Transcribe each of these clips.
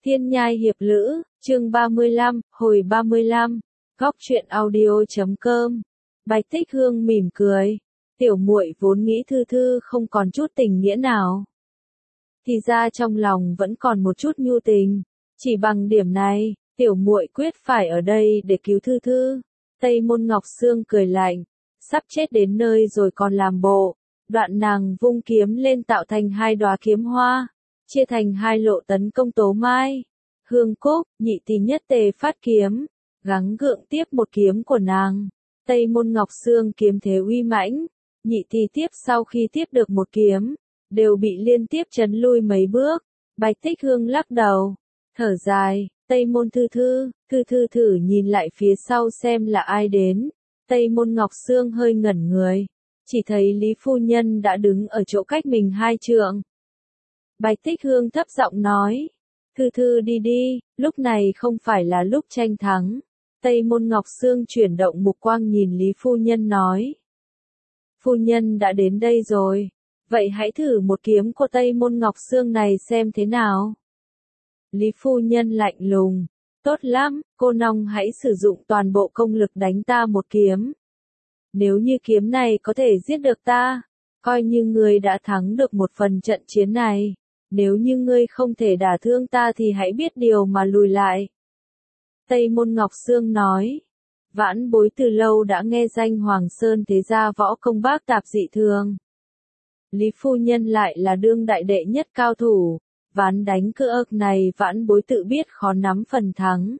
Thiên Nhai Hiệp Lữ, chương 35, hồi 35, góc truyện audio.com. Bạch Tích Hương mỉm cười, tiểu muội vốn nghĩ Thư Thư không còn chút tình nghĩa nào. Thì ra trong lòng vẫn còn một chút nhu tình, chỉ bằng điểm này, tiểu muội quyết phải ở đây để cứu Thư Thư. Tây Môn Ngọc Sương cười lạnh, sắp chết đến nơi rồi còn làm bộ, đoạn nàng vung kiếm lên tạo thành hai đóa kiếm hoa, chia thành hai lộ tấn công Tố Mai. Hương Cúc, nhị tỷ nhất tề phát kiếm, gắng gượng tiếp một kiếm của nàng. Tây Môn Ngọc Sương kiếm thế uy mãnh, nhị tỷ tiếp sau khi tiếp được một kiếm, đều bị liên tiếp chấn lui mấy bước. Bạch Tích Hương lắc đầu, thở dài, Tây Môn Thư Thư thử nhìn lại phía sau xem là ai đến. Tây Môn Ngọc Sương hơi ngẩn người, chỉ thấy Lý Phu Nhân đã đứng ở chỗ cách mình 2 trượng. Bạch Tích Hương thấp giọng nói, Thư Thư đi đi, lúc này không phải là lúc tranh thắng. Tây Môn Ngọc Sương chuyển động mục quang nhìn Lý Phu Nhân nói. Phu Nhân đã đến đây rồi, vậy hãy thử một kiếm của Tây Môn Ngọc Sương này xem thế nào. Lý Phu Nhân lạnh lùng, tốt lắm, cô nong hãy sử dụng toàn bộ công lực đánh ta một kiếm. Nếu như kiếm này có thể giết được ta, coi như ngươi đã thắng được một phần trận chiến này. Nếu như ngươi không thể đả thương ta thì hãy biết điều mà lùi lại. Tây Môn Ngọc Sương nói, vãn bối từ lâu đã nghe danh Hoàng Sơn thế gia võ công bác tạp dị thường. Lý Phu Nhân lại là đương đại đệ nhất cao thủ, ván đánh cự ức này vãn bối tự biết khó nắm phần thắng.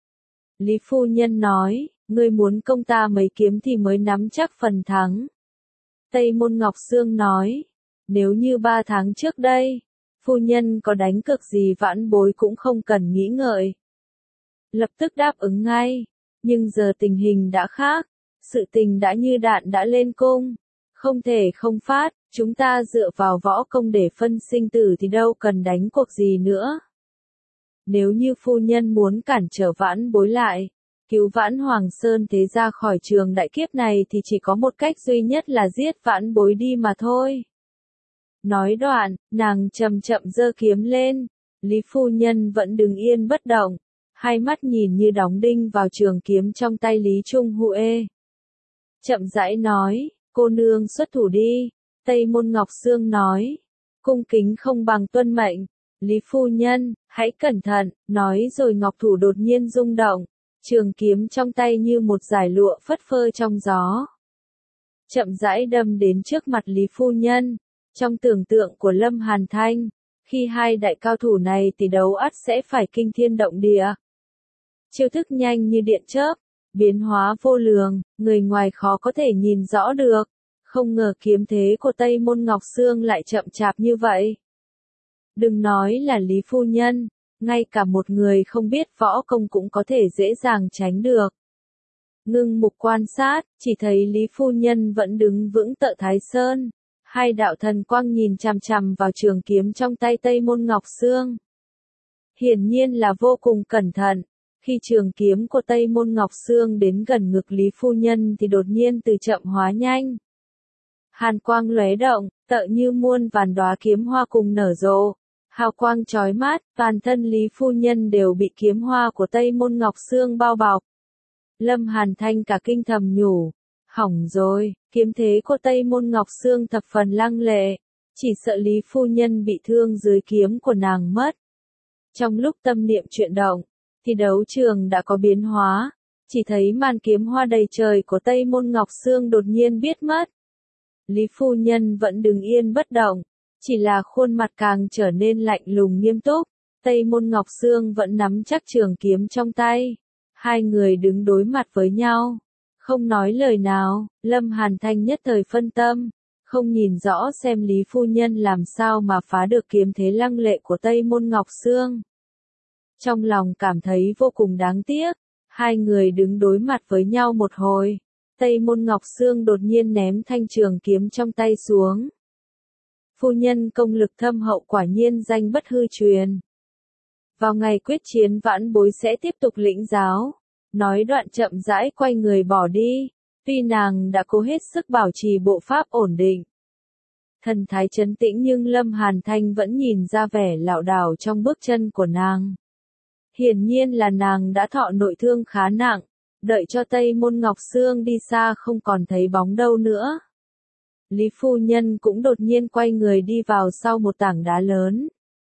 Lý Phu Nhân nói, ngươi muốn công ta mấy kiếm thì mới nắm chắc phần thắng. Tây Môn Ngọc Sương nói, nếu như 3 tháng trước đây, Phu Nhân có đánh cược gì vãn bối cũng không cần nghĩ ngợi. Lập tức đáp ứng ngay, nhưng giờ tình hình đã khác, sự tình đã như đạn đã lên cung, không thể không phát, chúng ta dựa vào võ công để phân sinh tử thì đâu cần đánh cuộc gì nữa. Nếu như Phu Nhân muốn cản trở vãn bối lại, cứu vãn Hoàng Sơn thế ra khỏi trường đại kiếp này thì chỉ có một cách duy nhất là giết vãn bối đi mà thôi. Nói đoạn, nàng chậm chậm giơ kiếm lên, Lý Phu Nhân vẫn đứng yên bất động, hai mắt nhìn như đóng đinh vào trường kiếm trong tay Lý Trung Huệ. Chậm rãi nói, cô nương xuất thủ đi. Tây Môn Ngọc Sương nói, cung kính không bằng tuân mệnh. Lý Phu Nhân, hãy cẩn thận, nói rồi ngọc thủ đột nhiên rung động, trường kiếm trong tay như một dải lụa phất phơ trong gió. Chậm rãi đâm đến trước mặt Lý Phu Nhân. Trong tưởng tượng của Lâm Hàn Thanh, khi hai đại cao thủ này tỷ đấu ắt sẽ phải kinh thiên động địa. Chiêu thức nhanh như điện chớp, biến hóa vô lường, người ngoài khó có thể nhìn rõ được. Không ngờ kiếm thế của Tây Môn Ngọc Sương lại chậm chạp như vậy. Đừng nói là Lý Phu Nhân, ngay cả một người không biết võ công cũng có thể dễ dàng tránh được. Ngưng mục quan sát, chỉ thấy Lý Phu Nhân vẫn đứng vững tợ Thái Sơn. Hai đạo thần quang nhìn chằm chằm vào trường kiếm trong tay Tây Môn Ngọc Sương. Hiển nhiên là vô cùng cẩn thận, khi trường kiếm của Tây Môn Ngọc Sương đến gần ngực Lý Phu Nhân thì đột nhiên từ chậm hóa nhanh. Hàn quang lóe động, tựa như muôn vàn đóa kiếm hoa cùng nở rộ, hào quang chói mắt, toàn thân Lý Phu Nhân đều bị kiếm hoa của Tây Môn Ngọc Sương bao bọc. Lâm Hàn Thanh cả kinh thầm nhủ, hỏng rồi, kiếm thế của Tây Môn Ngọc Sương thập phần lăng lệ, chỉ sợ Lý Phu Nhân bị thương dưới kiếm của nàng mất. Trong lúc tâm niệm chuyển động, thì đấu trường đã có biến hóa, chỉ thấy màn kiếm hoa đầy trời của Tây Môn Ngọc Sương đột nhiên biến mất. Lý Phu Nhân vẫn đứng yên bất động, chỉ là khuôn mặt càng trở nên lạnh lùng nghiêm túc. Tây Môn Ngọc Sương vẫn nắm chắc trường kiếm trong tay. Hai người đứng đối mặt với nhau, không nói lời nào. Lâm Hàn Thanh nhất thời phân tâm, không nhìn rõ xem Lý Phu Nhân làm sao mà phá được kiếm thế lăng lệ của Tây Môn Ngọc Sương. Trong lòng cảm thấy vô cùng đáng tiếc, hai người đứng đối mặt với nhau một hồi. Tây Môn Ngọc Sương đột nhiên ném thanh trường kiếm trong tay xuống. Phu Nhân công lực thâm hậu quả nhiên danh bất hư truyền. Vào ngày quyết chiến vãn bối sẽ tiếp tục lĩnh giáo. Nói đoạn chậm rãi quay người bỏ đi. Tuy nàng đã cố hết sức bảo trì bộ pháp ổn định, thần thái trấn tĩnh, nhưng Lâm Hàn Thanh vẫn nhìn ra vẻ lảo đảo trong bước chân của nàng. Hiển nhiên là nàng đã thọ nội thương khá nặng, đợi cho Tây Môn Ngọc Sương đi xa không còn thấy bóng đâu nữa. Lý phu nhân cũng đột nhiên quay người đi vào sau một tảng đá lớn.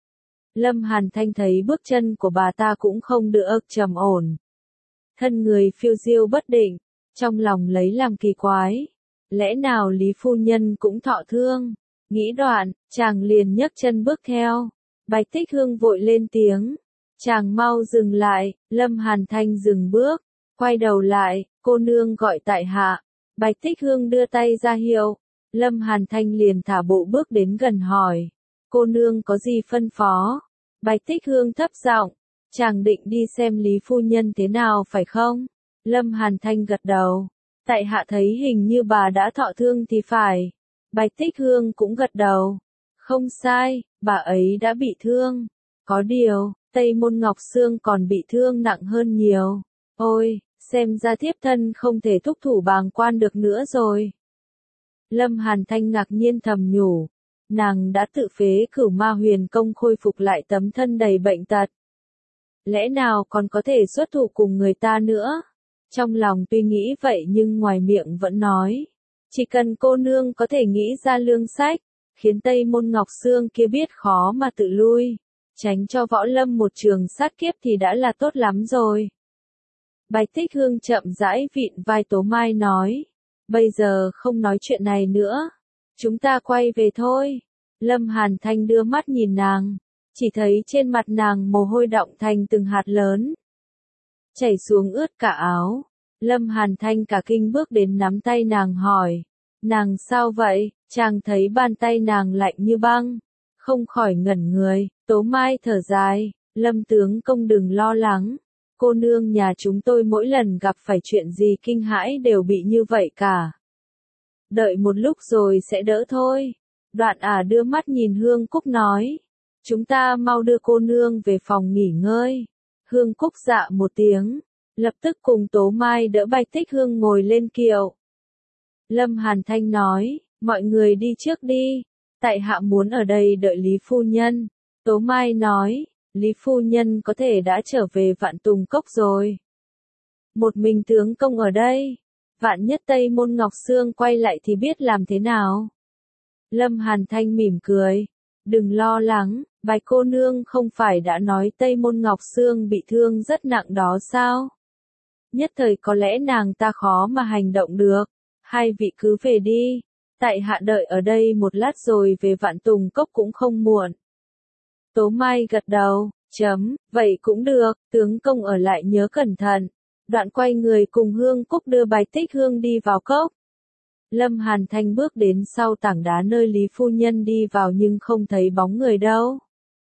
Lâm Hàn Thanh thấy bước chân của bà ta cũng không được trầm ổn. Thân người phiêu diêu bất định, trong lòng lấy làm kỳ quái. Lẽ nào Lý phu nhân cũng thọ thương? Nghĩ đoạn, chàng liền nhấc chân bước theo. Bạch Tích Hương vội lên tiếng. Chàng mau dừng lại, Lâm Hàn Thanh dừng bước, quay đầu lại, cô nương gọi tại hạ. Bạch Tích Hương đưa tay ra hiệu. Lâm Hàn Thanh liền thả bộ bước đến gần hỏi. Cô nương có gì phân phó? Bạch Tích Hương thấp giọng. Chàng định đi xem Lý phu nhân thế nào phải không? Lâm Hàn Thanh gật đầu. Tại hạ thấy hình như bà đã thọ thương thì phải. Bạch Tích Hương cũng gật đầu. Không sai, bà ấy đã bị thương. Có điều, Tây Môn Ngọc Sương còn bị thương nặng hơn nhiều. Ôi, xem ra thiếp thân không thể thúc thủ bàng quan được nữa rồi. Lâm Hàn Thanh ngạc nhiên thầm nhủ. Nàng đã tự phế Cửu Ma Huyền Công khôi phục lại tấm thân đầy bệnh tật. Lẽ nào còn có thể xuất thủ cùng người ta nữa? Trong lòng tuy nghĩ vậy nhưng ngoài miệng vẫn nói. Chỉ cần cô nương có thể nghĩ ra lương sách, khiến Tây Môn Ngọc Sương kia biết khó mà tự lui, tránh cho võ lâm một trường sát kiếp thì đã là tốt lắm rồi. Bạch Tích Hương chậm rãi vịn vai Tố Mai nói. Bây giờ không nói chuyện này nữa. Chúng ta quay về thôi. Lâm Hàn Thanh đưa mắt nhìn nàng. Chỉ thấy trên mặt nàng mồ hôi đọng thành từng hạt lớn. Chảy xuống ướt cả áo. Lâm Hàn Thanh cả kinh bước đến nắm tay nàng hỏi. Nàng sao vậy? Chàng thấy bàn tay nàng lạnh như băng. Không khỏi ngẩn người. Tố Mai thở dài. Lâm tướng công đừng lo lắng. Cô nương nhà chúng tôi mỗi lần gặp phải chuyện gì kinh hãi đều bị như vậy cả. Đợi một lúc rồi sẽ đỡ thôi. Đoạn đưa mắt nhìn Hương Cúc nói. Chúng ta mau đưa cô nương về phòng nghỉ ngơi. Hương Cúc dạ một tiếng. Lập tức cùng Tố Mai đỡ Bạch Tích Hương ngồi lên kiệu. Lâm Hàn Thanh nói. Mọi người đi trước đi. Tại hạ muốn ở đây đợi Lý phu nhân. Tố Mai nói. Lý phu nhân có thể đã trở về Vạn Tùng Cốc rồi. Một mình tướng công ở đây. Vạn nhất Tây Môn Ngọc Sương quay lại thì biết làm thế nào. Lâm Hàn Thanh mỉm cười. Đừng lo lắng, Bạch cô nương không phải đã nói Tây Môn Ngọc Sương bị thương rất nặng đó sao? Nhất thời có lẽ nàng ta khó mà hành động được. Hai vị cứ về đi. Tại hạ đợi ở đây một lát rồi về Vạn Tùng Cốc cũng không muộn. Tố Mai gật đầu. Vậy cũng được, tướng công ở lại nhớ cẩn thận. Đoạn quay người cùng Hương Cúc đưa Bạch Tích Hương đi vào cốc. Lâm Hàn Thanh bước đến sau tảng đá nơi Lý phu nhân đi vào nhưng không thấy bóng người đâu.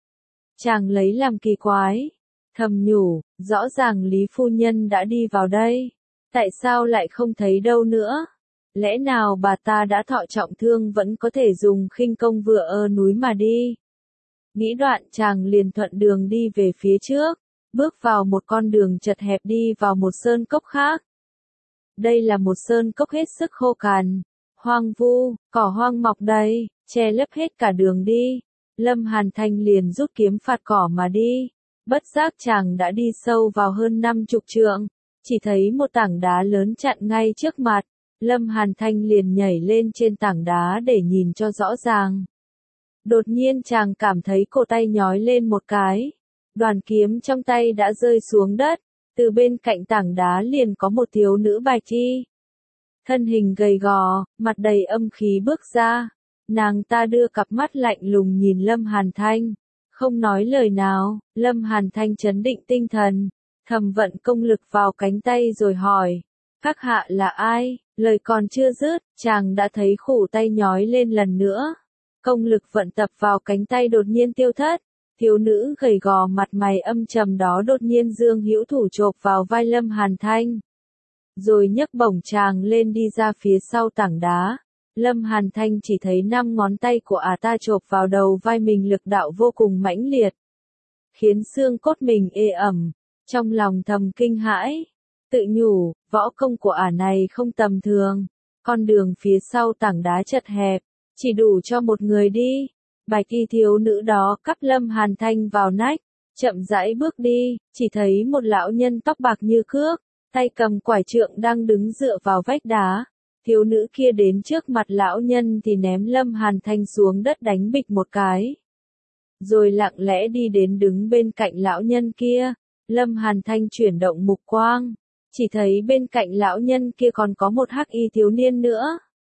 Chàng lấy làm kỳ quái. Thầm nhủ, rõ ràng Lý phu nhân đã đi vào đây. Tại sao lại không thấy đâu nữa? Lẽ nào bà ta đã thọ trọng thương vẫn có thể dùng khinh công vừa núi mà đi? Nghĩ đoạn chàng liền thuận đường đi về phía trước, bước vào một con đường chật hẹp đi vào một sơn cốc khác. Đây là một sơn cốc hết sức khô cằn, hoang vu, cỏ hoang mọc đầy, che lấp hết cả đường đi. Lâm Hàn Thanh liền rút kiếm phạt cỏ mà đi. Bất giác chàng đã đi sâu vào hơn 50 trượng, chỉ thấy một tảng đá lớn chặn ngay trước mặt. Lâm Hàn Thanh liền nhảy lên trên tảng đá để nhìn cho rõ ràng. Đột nhiên chàng cảm thấy cổ tay nhói lên một cái. Đoàn kiếm trong tay đã rơi xuống đất. Từ bên cạnh tảng đá liền có một thiếu nữ bạch y. Thân hình gầy gò, mặt đầy âm khí bước ra. Nàng ta đưa cặp mắt lạnh lùng nhìn Lâm Hàn Thanh. Không nói lời nào, Lâm Hàn Thanh trấn định tinh thần. Thầm vận công lực vào cánh tay rồi hỏi. Các hạ là ai? Lời còn chưa dứt, chàng đã thấy khủ tay nhói lên lần nữa. Công lực vận tập vào cánh tay đột nhiên tiêu thất. Thiếu nữ gầy gò mặt mày âm trầm đó đột nhiên dương hữu thủ chộp vào vai Lâm Hàn Thanh. Rồi nhấc bổng chàng lên đi ra phía sau tảng đá. Lâm Hàn Thanh chỉ thấy 5 ngón tay của ta chộp vào đầu vai mình lực đạo vô cùng mãnh liệt. Khiến xương cốt mình ê ẩm. Trong lòng thầm kinh hãi. Tự nhủ, võ công của này không tầm thường. Con đường phía sau tảng đá chật hẹp. Chỉ đủ cho một người đi. Bạch y thiếu nữ đó cắp Lâm Hàn Thanh vào nách. chậm rãi bước đi, chỉ thấy một lão nhân tóc bạc như cước, tay cầm quải trượng đang đứng dựa vào vách đá. Thiếu nữ kia đến trước mặt lão nhân thì ném Lâm Hàn Thanh xuống đất đánh bịch một cái. Rồi lặng lẽ đi đến đứng bên cạnh lão nhân kia. Lâm Hàn Thanh chuyển động mục quang, chỉ thấy bên cạnh lão nhân kia còn có một hắc y thiếu niên nữa.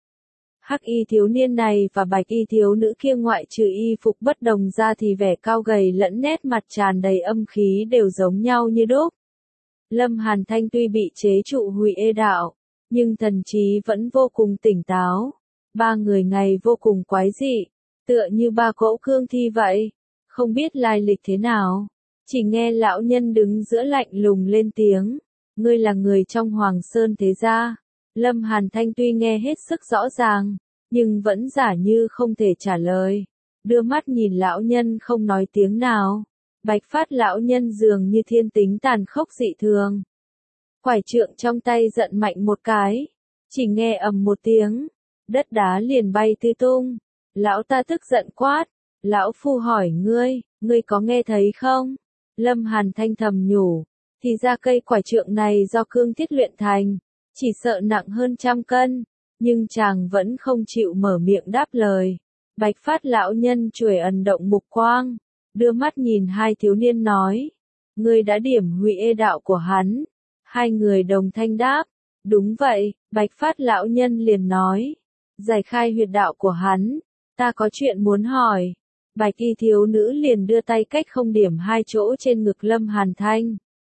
Hắc y thiếu niên này và bạch y thiếu nữ kia ngoại trừ y phục bất đồng ra thì vẻ cao gầy lẫn nét mặt tràn đầy âm khí đều giống nhau như đúc. Lâm Hàn Thanh tuy bị chế trụ hủy ê đạo, nhưng thần trí vẫn vô cùng tỉnh táo. Ba người này vô cùng quái dị, tựa như ba cỗ cương thi vậy, không biết lai lịch thế nào. Chỉ nghe lão nhân đứng giữa lạnh lùng lên tiếng, ngươi là người trong Hoàng Sơn thế gia. Lâm Hàn Thanh tuy nghe hết sức rõ ràng, nhưng vẫn giả như không thể trả lời. Đưa mắt nhìn lão nhân không nói tiếng nào. Bạch phát lão nhân dường như thiên tính tàn khốc dị thường. Quải trượng trong tay giận mạnh một cái. Chỉ nghe ầm một tiếng, đất đá liền bay tứ tung. Lão ta tức giận quát. Lão phu hỏi ngươi có nghe thấy không? Lâm Hàn Thanh thầm nhủ. Thì ra cây quải trượng này do cương thiết luyện thành. Chỉ sợ nặng hơn 100 cân. Nhưng chàng vẫn không chịu mở miệng đáp lời. Bạch phát lão nhân chuỗi ẩn động mục quang. Đưa mắt nhìn hai thiếu niên nói. Ngươi đã điểm hủy ê đạo của hắn. Hai người đồng thanh đáp. Đúng vậy, bạch phát lão nhân liền nói. Giải khai huyệt đạo của hắn. Ta có chuyện muốn hỏi. Bạch y thiếu nữ liền đưa tay cách không điểm hai chỗ trên ngực Lâm Hàn Thanh.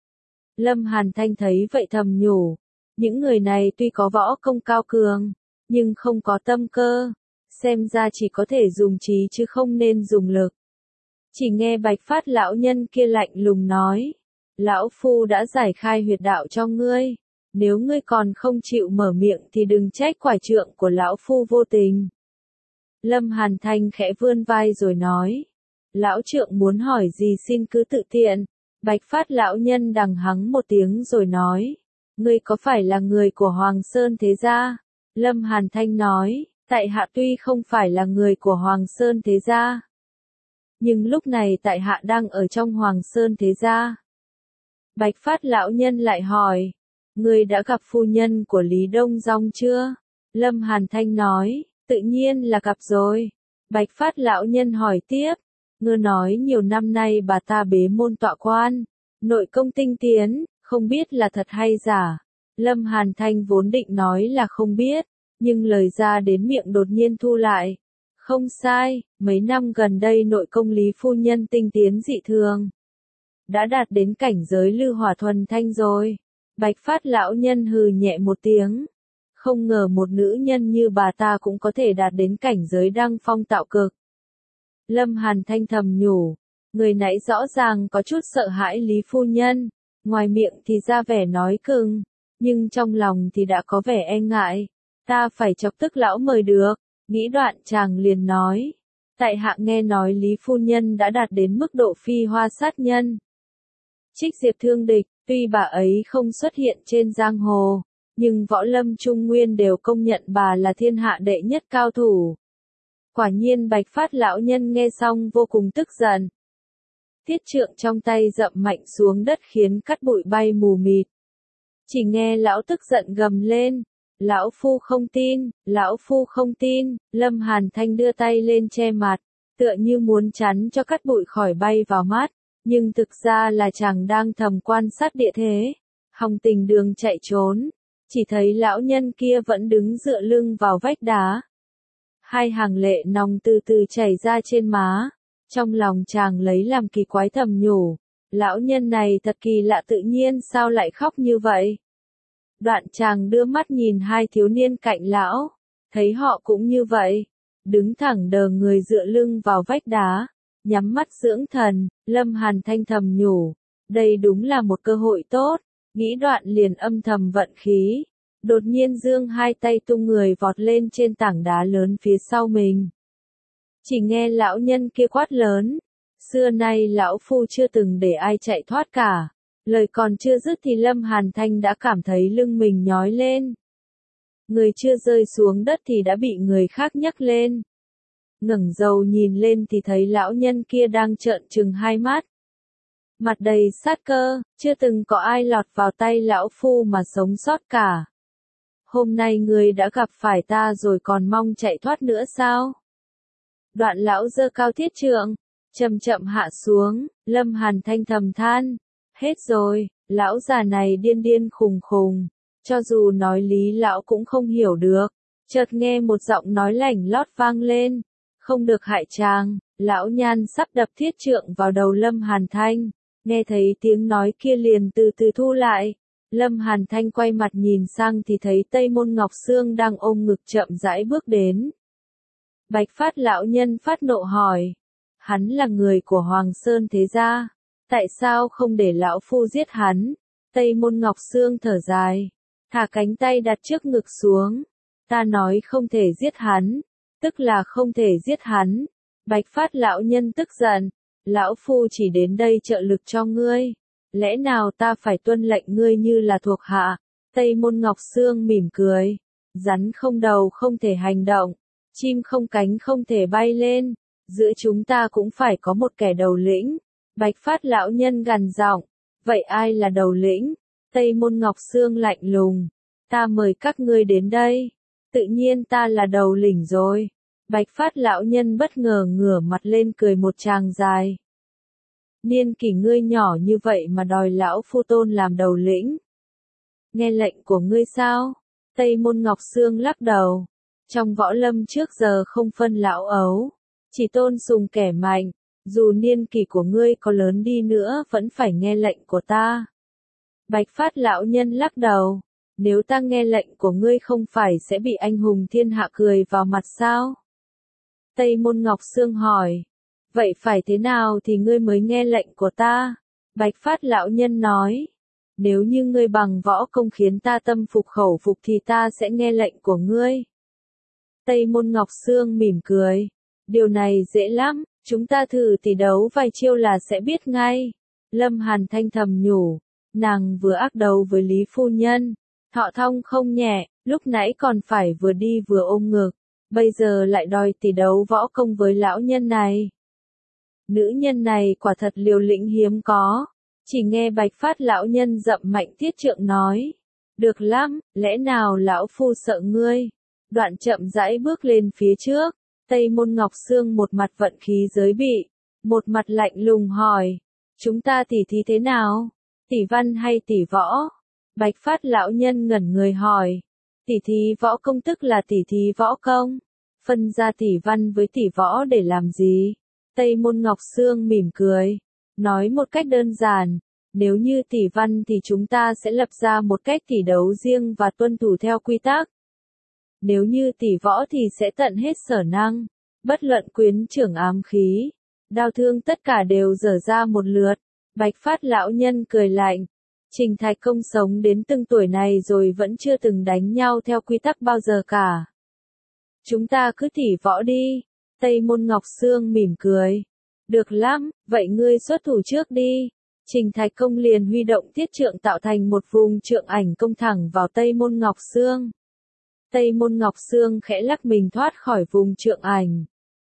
Lâm Hàn Thanh thấy vậy thầm nhủ. Những người này tuy có võ công cao cường, nhưng không có tâm cơ. Xem ra chỉ có thể dùng trí chứ không nên dùng lực. Chỉ nghe bạch phát lão nhân kia lạnh lùng nói. Lão phu đã giải khai huyệt đạo cho ngươi. Nếu ngươi còn không chịu mở miệng thì đừng trách quải trượng của lão phu vô tình. Lâm Hàn Thanh khẽ vươn vai rồi nói. Lão trượng muốn hỏi gì xin cứ tự tiện. Bạch phát lão nhân đằng hắng một tiếng rồi nói. Ngươi có phải là người của Hoàng Sơn thế gia? Lâm Hàn Thanh nói. Tại hạ tuy không phải là người của Hoàng Sơn thế gia. Nhưng lúc này tại hạ đang ở trong Hoàng Sơn thế gia. Bạch phát lão nhân lại hỏi. Ngươi đã gặp phu nhân của Lý Đông Dong chưa? Lâm Hàn Thanh nói. Tự nhiên là gặp rồi. Bạch phát lão nhân hỏi tiếp. Ngươi nói nhiều năm nay bà ta bế môn tọa quan. Nội công tinh tiến, không biết là thật hay giả. Lâm Hàn Thanh vốn định nói là không biết. Nhưng lời ra đến miệng đột nhiên thu lại. Không sai, mấy năm gần đây nội công Lý phu nhân tinh tiến dị thường. Đã đạt đến cảnh giới lư hỏa thuần thanh rồi. Bạch phát lão nhân hừ nhẹ một tiếng. Không ngờ một nữ nhân như bà ta cũng có thể đạt đến cảnh giới đăng phong tạo cực. Lâm Hàn Thanh thầm nhủ. Người nãy rõ ràng có chút sợ hãi Lý phu nhân. Ngoài miệng thì ra vẻ nói cưng. Nhưng trong lòng thì đã có vẻ e ngại. Ta phải chọc tức lão mời được. Nghĩ đoạn chàng liền nói. Tại hạ nghe nói Lý phu nhân đã đạt đến mức độ phi hoa sát nhân. Trích diệp thương địch, tuy bà ấy không xuất hiện trên giang hồ, nhưng võ lâm trung nguyên đều công nhận bà là thiên hạ đệ nhất cao thủ. Quả nhiên bạch phát lão nhân nghe xong vô cùng tức giận. Thiết trượng trong tay dậm mạnh xuống đất khiến cát bụi bay mù mịt. Chỉ nghe lão tức giận gầm lên. Lão phu không tin, lão phu không tin. Lâm Hàn Thanh đưa tay lên che mặt, tựa như muốn chắn cho cát bụi khỏi bay vào mắt. Nhưng thực ra là chàng đang thầm quan sát địa thế. Hòng tình đường chạy trốn. Chỉ thấy lão nhân kia vẫn đứng dựa lưng vào vách đá. Hai hàng lệ nòng từ từ chảy ra trên má. Trong lòng chàng lấy làm kỳ quái thầm nhủ. Lão nhân này thật kỳ lạ tự nhiên sao lại khóc như vậy. Đoạn chàng đưa mắt nhìn hai thiếu niên cạnh lão. Thấy họ cũng như vậy. Đứng thẳng đờ người dựa lưng vào vách đá. Nhắm mắt dưỡng thần, Lâm Hàn Thanh thầm nhủ. Đây đúng là một cơ hội tốt. Nghĩ đoạn liền âm thầm vận khí. Đột nhiên giương hai tay tung người vọt lên trên tảng đá lớn phía sau mình. Chỉ nghe lão nhân kia quát lớn. Xưa nay lão phu chưa từng để ai chạy thoát cả. Lời còn chưa dứt thì Lâm Hàn Thanh đã cảm thấy lưng mình nhói lên. Người chưa rơi xuống đất thì đã bị người khác nhấc lên. Ngẩng đầu nhìn lên thì thấy lão nhân kia đang trợn trừng hai mắt. mặt đầy sát cơ, chưa từng có ai lọt vào tay lão phu mà sống sót cả. Hôm nay ngươi đã gặp phải ta rồi còn mong chạy thoát nữa sao? Đoạn lão giơ cao thiết trượng, chậm chậm hạ xuống, Lâm Hàn Thanh thầm than, hết rồi, lão già này điên điên khùng khùng, cho dù nói lý lão cũng không hiểu được. Chợt nghe một giọng nói lảnh lót vang lên, không được hại chàng. Lão nhan sắp đập thiết trượng vào đầu Lâm Hàn Thanh, nghe thấy tiếng nói kia liền từ từ thu lại. Lâm Hàn Thanh quay mặt nhìn sang thì thấy Tây Môn Ngọc Sương đang ôm ngực chậm rãi bước đến. Bạch Phát lão nhân phát nộ hỏi, hắn là người của Hoàng Sơn thế gia, tại sao không để lão phu giết hắn? Tây Môn Ngọc Sương thở dài, thả cánh tay đặt trước ngực xuống, ta nói không thể giết hắn, tức là không thể giết hắn. Bạch Phát lão nhân tức giận, lão phu chỉ đến đây trợ lực cho ngươi, lẽ nào ta phải tuân lệnh ngươi như là thuộc hạ? Tây Môn Ngọc Sương mỉm cười, rắn không đầu không thể hành động, chim không cánh không thể bay lên, giữa chúng ta cũng phải có một kẻ đầu lĩnh. Bạch Phát lão nhân gằn giọng, vậy ai là đầu lĩnh? Tây Môn Ngọc Sương lạnh lùng, ta mời các ngươi đến đây, tự nhiên ta là đầu lĩnh rồi. Bạch Phát lão nhân bất ngờ ngửa mặt lên cười một tràng dài. Niên kỷ ngươi nhỏ như vậy mà đòi lão phu tôn làm đầu lĩnh. Nghe lệnh của ngươi sao? Tây Môn Ngọc Sương lắc đầu. Trong võ lâm trước giờ không phân lão ấu, chỉ tôn sùng kẻ mạnh, dù niên kỷ của ngươi có lớn đi nữa vẫn phải nghe lệnh của ta. Bạch Phát lão nhân lắc đầu. Nếu ta nghe lệnh của ngươi không phải sẽ bị anh hùng thiên hạ cười vào mặt sao? Tây Môn Ngọc Sương hỏi, vậy phải thế nào thì ngươi mới nghe lệnh của ta? Bạch Phát lão nhân nói, nếu như ngươi bằng võ công khiến ta tâm phục khẩu phục thì ta sẽ nghe lệnh của ngươi. Tây Môn Ngọc Sương mỉm cười, điều này dễ lắm, chúng ta thử tỷ đấu vài chiêu là sẽ biết ngay. Lâm Hàn Thanh thầm nhủ, nàng vừa ác đấu với Lý phu nhân, thọ thông không nhẹ, lúc nãy còn phải vừa đi vừa ôm ngực. Bây giờ lại đòi tỷ đấu võ công với lão nhân này. Nữ nhân này quả thật liều lĩnh hiếm có. Chỉ nghe Bạch Phát lão nhân dậm mạnh thiết trượng nói. Được lắm, lẽ nào lão phu sợ ngươi? Đoạn chậm rãi bước lên phía trước. Tây Môn Ngọc Sương một mặt vận khí giới bị, một mặt lạnh lùng hỏi. Chúng ta tỉ thí thế nào? Tỷ văn hay tỷ võ? Bạch Phát lão nhân ngẩn người hỏi. Tỉ thí võ công tức là tỉ thí võ công. Phân ra tỷ văn với tỷ võ để làm gì? Tây Môn Ngọc Sương mỉm cười, nói một cách đơn giản, nếu như tỷ văn thì chúng ta sẽ lập ra một cách tỷ đấu riêng và tuân thủ theo quy tắc. Nếu như tỷ võ thì sẽ tận hết sở năng, bất luận quyến trưởng ám khí, đao thương tất cả đều dở ra một lượt. Bạch Phát lão nhân cười lạnh, Trình Thạch Công sống đến từng tuổi này rồi vẫn chưa từng đánh nhau theo quy tắc bao giờ cả. Chúng ta cứ tỉ võ đi. Tây Môn Ngọc Sương mỉm cười. Được lắm, vậy ngươi xuất thủ trước đi. Trình Thạch Công liền huy động thiết trượng tạo thành một vùng trượng ảnh công thẳng vào Tây Môn Ngọc Sương. Tây Môn Ngọc Sương khẽ lắc mình thoát khỏi vùng trượng ảnh.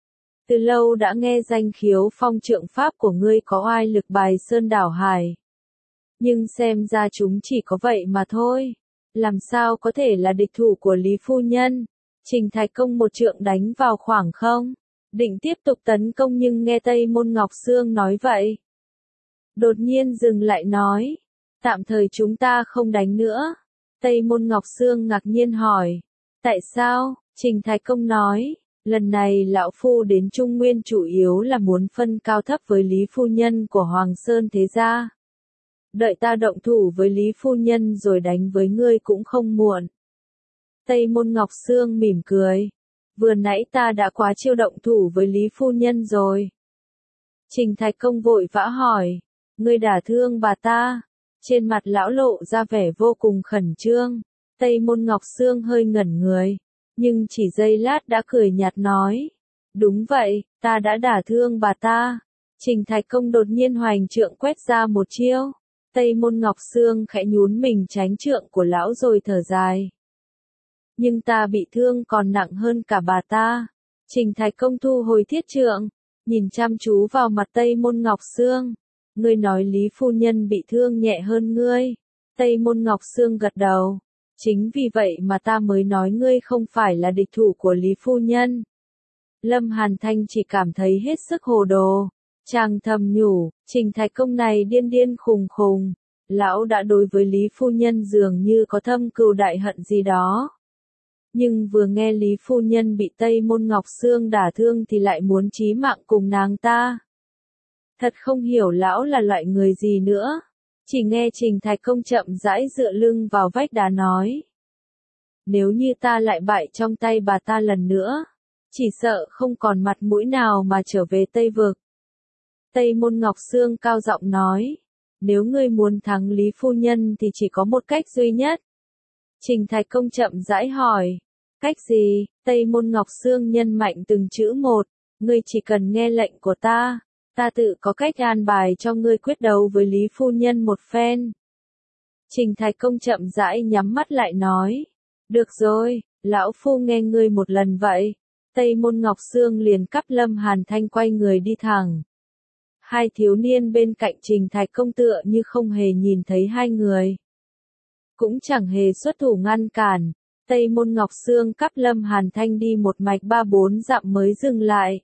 Từ lâu đã nghe danh khiếu phong trượng pháp của ngươi có oai lực bài sơn đảo hải. Nhưng xem ra chúng chỉ có vậy mà thôi. Làm sao có thể là địch thủ của Lý phu nhân? Trình Thạch Công một trượng đánh vào khoảng không, định tiếp tục tấn công nhưng nghe Tây Môn Ngọc Sương nói vậy. Đột nhiên dừng lại nói, tạm thời chúng ta không đánh nữa. Tây Môn Ngọc Sương ngạc nhiên hỏi, tại sao? Trình Thạch Công nói, lần này lão phu đến Trung Nguyên chủ yếu là muốn phân cao thấp với Lý phu nhân của Hoàng Sơn thế gia. Đợi ta động thủ với Lý phu nhân rồi đánh với ngươi cũng không muộn. Tây Môn Ngọc Sương mỉm cười. Vừa nãy ta đã quá chiêu động thủ với Lý phu nhân rồi. Trình Thạch Công vội vã hỏi. Ngươi đả thương bà ta. Trên mặt lão lộ ra vẻ vô cùng khẩn trương. Tây Môn Ngọc Sương hơi ngẩn người. Nhưng chỉ giây lát đã cười nhạt nói. Đúng vậy, ta đã đả thương bà ta. Trình Thạch Công đột nhiên hoành trượng quét ra một chiêu. Tây Môn Ngọc Sương khẽ nhún mình tránh trượng của lão rồi thở dài. Nhưng ta bị thương còn nặng hơn cả bà ta. Trình Thạch Công thu hồi thiết trượng, nhìn chăm chú vào mặt Tây Môn Ngọc Sương. Ngươi nói Lý phu nhân bị thương nhẹ hơn ngươi. Tây Môn Ngọc Sương gật đầu. Chính vì vậy mà ta mới nói ngươi không phải là địch thủ của Lý phu nhân. Lâm Hàn Thanh chỉ cảm thấy hết sức hồ đồ. Chàng thầm nhủ, Trình Thạch Công này điên điên khùng khùng. Lão đã đối với Lý phu nhân dường như có thâm cừu đại hận gì đó. Nhưng vừa nghe Lý phu nhân bị Tây Môn Ngọc Sương đả thương thì lại muốn chí mạng cùng nàng ta. Thật không hiểu lão là loại người gì nữa. Chỉ nghe Trình Thạch Công chậm rãi dựa lưng vào vách đá nói. Nếu như ta lại bại trong tay bà ta lần nữa, chỉ sợ không còn mặt mũi nào mà trở về Tây Vực. Tây Môn Ngọc Sương cao giọng nói. Nếu ngươi muốn thắng Lý phu nhân thì chỉ có một cách duy nhất. Trình Thạch Công chậm rãi hỏi. Cách gì? Tây Môn Ngọc Sương nhân mạnh từng chữ một. Ngươi chỉ cần nghe lệnh của ta. Ta tự có cách an bài cho ngươi quyết đấu với Lý phu nhân một phen. Trình Thạch Công chậm rãi nhắm mắt lại nói. Được rồi, lão phu nghe ngươi một lần vậy. Tây Môn Ngọc Sương liền cắp Lâm Hàn Thanh quay người đi thẳng. Hai thiếu niên bên cạnh Trình Thạch Công tựa như không hề nhìn thấy hai người. Cũng chẳng hề xuất thủ ngăn cản. Tây Môn Ngọc Sương cắp Lâm Hàn Thanh đi một mạch 3-4 dặm mới dừng lại.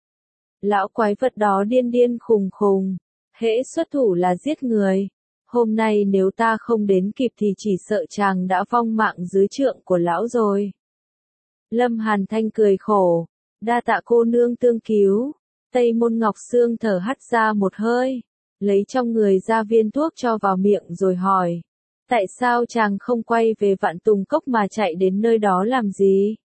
Lão quái vật đó điên điên khùng khùng. Hễ xuất thủ là giết người. Hôm nay nếu ta không đến kịp thì chỉ sợ chàng đã vong mạng dưới trượng của lão rồi. Lâm Hàn Thanh cười khổ. Đa tạ cô nương tương cứu. Tây Môn Ngọc Sương thở hắt ra một hơi. Lấy trong người ra viên thuốc cho vào miệng rồi hỏi. Tại sao chàng không quay về Vạn Tùng Cốc mà chạy đến nơi đó làm gì?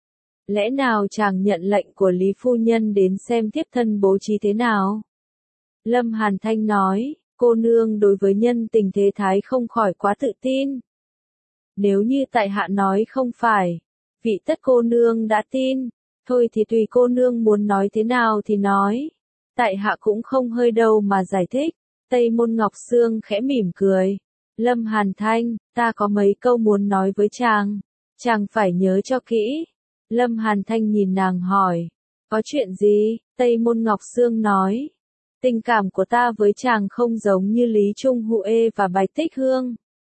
Lẽ nào chàng nhận lệnh của Lý phu nhân đến xem tiếp thân bố trí thế nào? Lâm Hàn Thanh nói, cô nương đối với nhân tình thế thái không khỏi quá tự tin. Nếu như tại hạ nói không phải, vị tất cô nương đã tin, thôi thì tùy cô nương muốn nói thế nào thì nói. Tại hạ cũng không hơi đâu mà giải thích. Tây Môn Ngọc Sương khẽ mỉm cười. Lâm Hàn Thanh, ta có mấy câu muốn nói với chàng. Chàng phải nhớ cho kỹ. Lâm Hàn Thanh nhìn nàng hỏi. Có chuyện gì? Tây Môn Ngọc Sương nói. Tình cảm của ta với chàng không giống như Lý Trung Huệ và Bạch Tích Hương.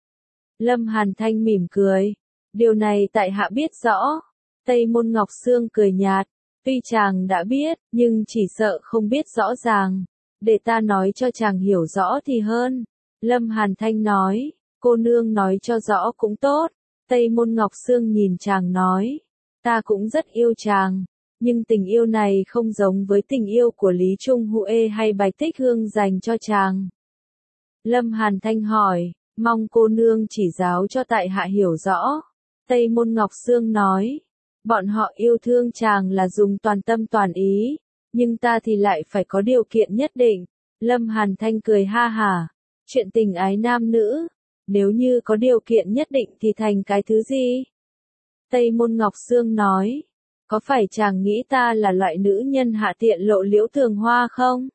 Lâm Hàn Thanh mỉm cười. Điều này tại hạ biết rõ. Tây Môn Ngọc Sương cười nhạt. Tuy chàng đã biết, nhưng chỉ sợ không biết rõ ràng. Để ta nói cho chàng hiểu rõ thì hơn. Lâm Hàn Thanh nói. Cô nương nói cho rõ cũng tốt. Tây Môn Ngọc Sương nhìn chàng nói. Ta cũng rất yêu chàng. Nhưng tình yêu này không giống với tình yêu của Lý Trung Huệ hay Bạch Tích Hương dành cho chàng. Lâm Hàn Thanh hỏi. Mong cô nương chỉ giáo cho tại hạ hiểu rõ. Tây Môn Ngọc Sương nói. Bọn họ yêu thương chàng là dùng toàn tâm toàn ý. Nhưng ta thì lại phải có điều kiện nhất định. Lâm Hàn Thanh cười ha hả. Chuyện tình ái nam nữ. Nếu như có điều kiện nhất định thì thành cái thứ gì? Tây Môn Ngọc Sương nói. Có phải chàng nghĩ ta là loại nữ nhân hạ tiện lộ liễu tường hoa không?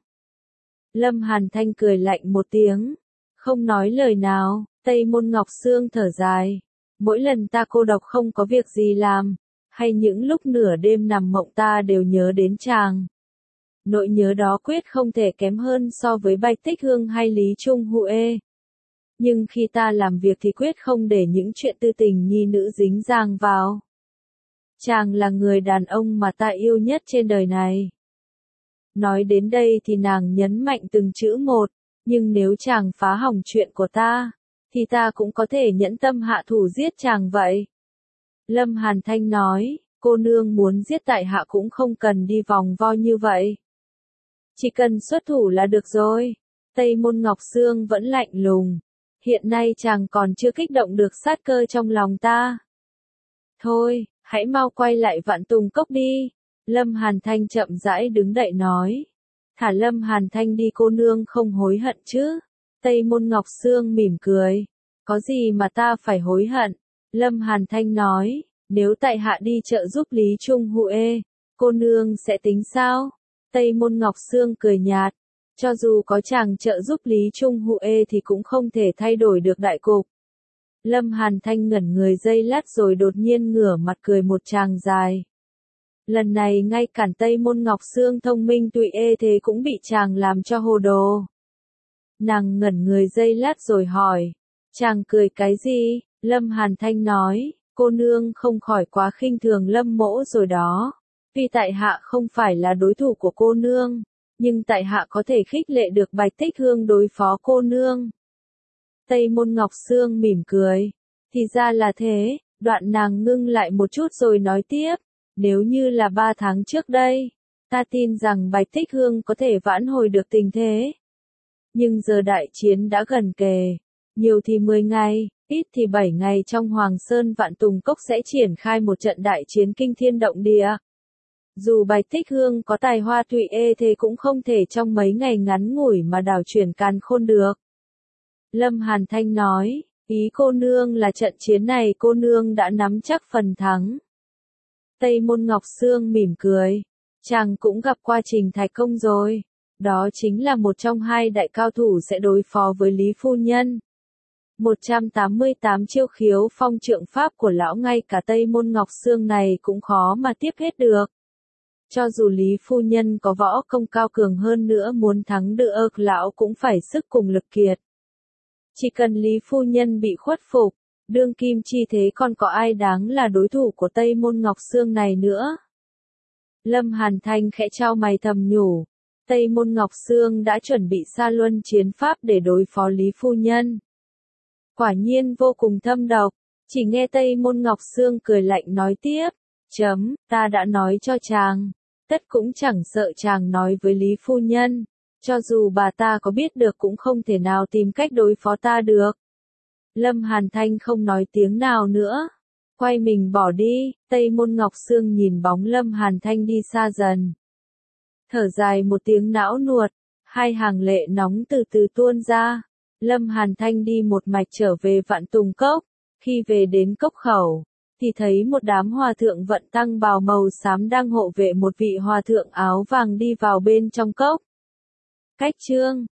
Lâm Hàn Thanh cười lạnh một tiếng. Không nói lời nào. Tây Môn Ngọc Sương thở dài. Mỗi lần ta cô độc không có việc gì làm. Hay những lúc nửa đêm nằm mộng ta đều nhớ đến chàng. Nỗi nhớ đó quyết không thể kém hơn so với Bạch Tích Hương hay Lý Trung Huệ. Nhưng khi ta làm việc thì quyết không để những chuyện tư tình nhi nữ dính dàng vào. Chàng là người đàn ông mà ta yêu nhất trên đời này. Nói đến đây thì nàng nhấn mạnh từng chữ một, nhưng nếu chàng phá hỏng chuyện của ta, thì ta cũng có thể nhẫn tâm hạ thủ giết chàng vậy. Lâm Hàn Thanh nói, cô nương muốn giết tại hạ cũng không cần đi vòng vo như vậy. Chỉ cần xuất thủ là được rồi. Tây Môn Ngọc Sương vẫn lạnh lùng. Hiện nay chàng còn chưa kích động được sát cơ trong lòng ta. Thôi, hãy mau quay lại Vạn Tùng Cốc đi. Lâm Hàn Thanh chậm rãi đứng dậy nói. Thả Lâm Hàn Thanh đi cô nương không hối hận chứ? Tây Môn Ngọc Sương mỉm cười. Có gì mà ta phải hối hận? Lâm Hàn Thanh nói. Nếu tại hạ đi trợ giúp Lý Trung Huệ, cô nương sẽ tính sao? Tây Môn Ngọc Sương cười nhạt. Cho dù có chàng trợ giúp Lý Trung Huệ thì cũng không thể thay đổi được đại cục. Lâm Hàn Thanh ngẩn người giây lát rồi đột nhiên ngửa mặt cười một tràng dài. Lần này ngay cản Tây Môn Ngọc Sương thông minh tụy ê thế cũng bị chàng làm cho hồ đồ. Nàng ngẩn người giây lát rồi hỏi. Chàng cười cái gì? Lâm Hàn Thanh nói, cô nương không khỏi quá khinh thường Lâm mỗ rồi đó. Tuy tại hạ không phải là đối thủ của cô nương, nhưng tại hạ có thể khích lệ được Bạch Tích Hương đối phó cô nương. Tây Môn Ngọc Sương mỉm cười. Thì ra là thế, đoạn nàng ngưng lại một chút rồi nói tiếp. Nếu như là 3 tháng trước đây, ta tin rằng Bạch Tích Hương có thể vãn hồi được tình thế. Nhưng giờ đại chiến đã gần kề. Nhiều thì 10 ngày, ít thì 7 ngày trong Hoàng Sơn Vạn Tùng Cốc sẽ triển khai một trận đại chiến kinh thiên động địa. Dù Bạch Tích Hương có tài hoa tùy ê thế cũng không thể trong mấy ngày ngắn ngủi mà đảo chuyển càn khôn được. Lâm Hàn Thanh nói, ý cô nương là trận chiến này cô nương đã nắm chắc phần thắng. Tây Môn Ngọc Sương mỉm cười, chàng cũng gặp qua Trình Thạch Công rồi. Đó chính là một trong 2 đại cao thủ sẽ đối phó với Lý Phu Nhân. 188 chiêu khiếu phong trượng pháp của lão ngay cả Tây Môn Ngọc Sương này cũng khó mà tiếp hết được. Cho dù Lý Phu Nhân có võ công cao cường hơn nữa muốn thắng được lão cũng phải sức cùng lực kiệt. Chỉ cần Lý Phu Nhân bị khuất phục, đương kim chi thế còn có ai đáng là đối thủ của Tây Môn Ngọc Sương này nữa. Lâm Hàn Thanh khẽ trao mày thầm nhủ. Tây Môn Ngọc Sương đã chuẩn bị sa luân chiến pháp để đối phó Lý Phu Nhân. Quả nhiên vô cùng thâm độc, chỉ nghe Tây Môn Ngọc Sương cười lạnh nói tiếp, ta đã nói cho chàng, tất cũng chẳng sợ chàng nói với Lý Phu Nhân, cho dù bà ta có biết được cũng không thể nào tìm cách đối phó ta được. Lâm Hàn Thanh không nói tiếng nào nữa, quay mình bỏ đi, Tây Môn Ngọc Sương nhìn bóng Lâm Hàn Thanh đi xa dần. Thở dài một tiếng não nuột, 2 hàng lệ nóng từ từ tuôn ra. Lâm Hàn Thanh đi một mạch trở về Vạn Tùng Cốc, khi về đến cốc khẩu, thì thấy một đám hòa thượng vận tăng bào màu xám đang hộ vệ một vị hòa thượng áo vàng đi vào bên trong cốc. Cách chương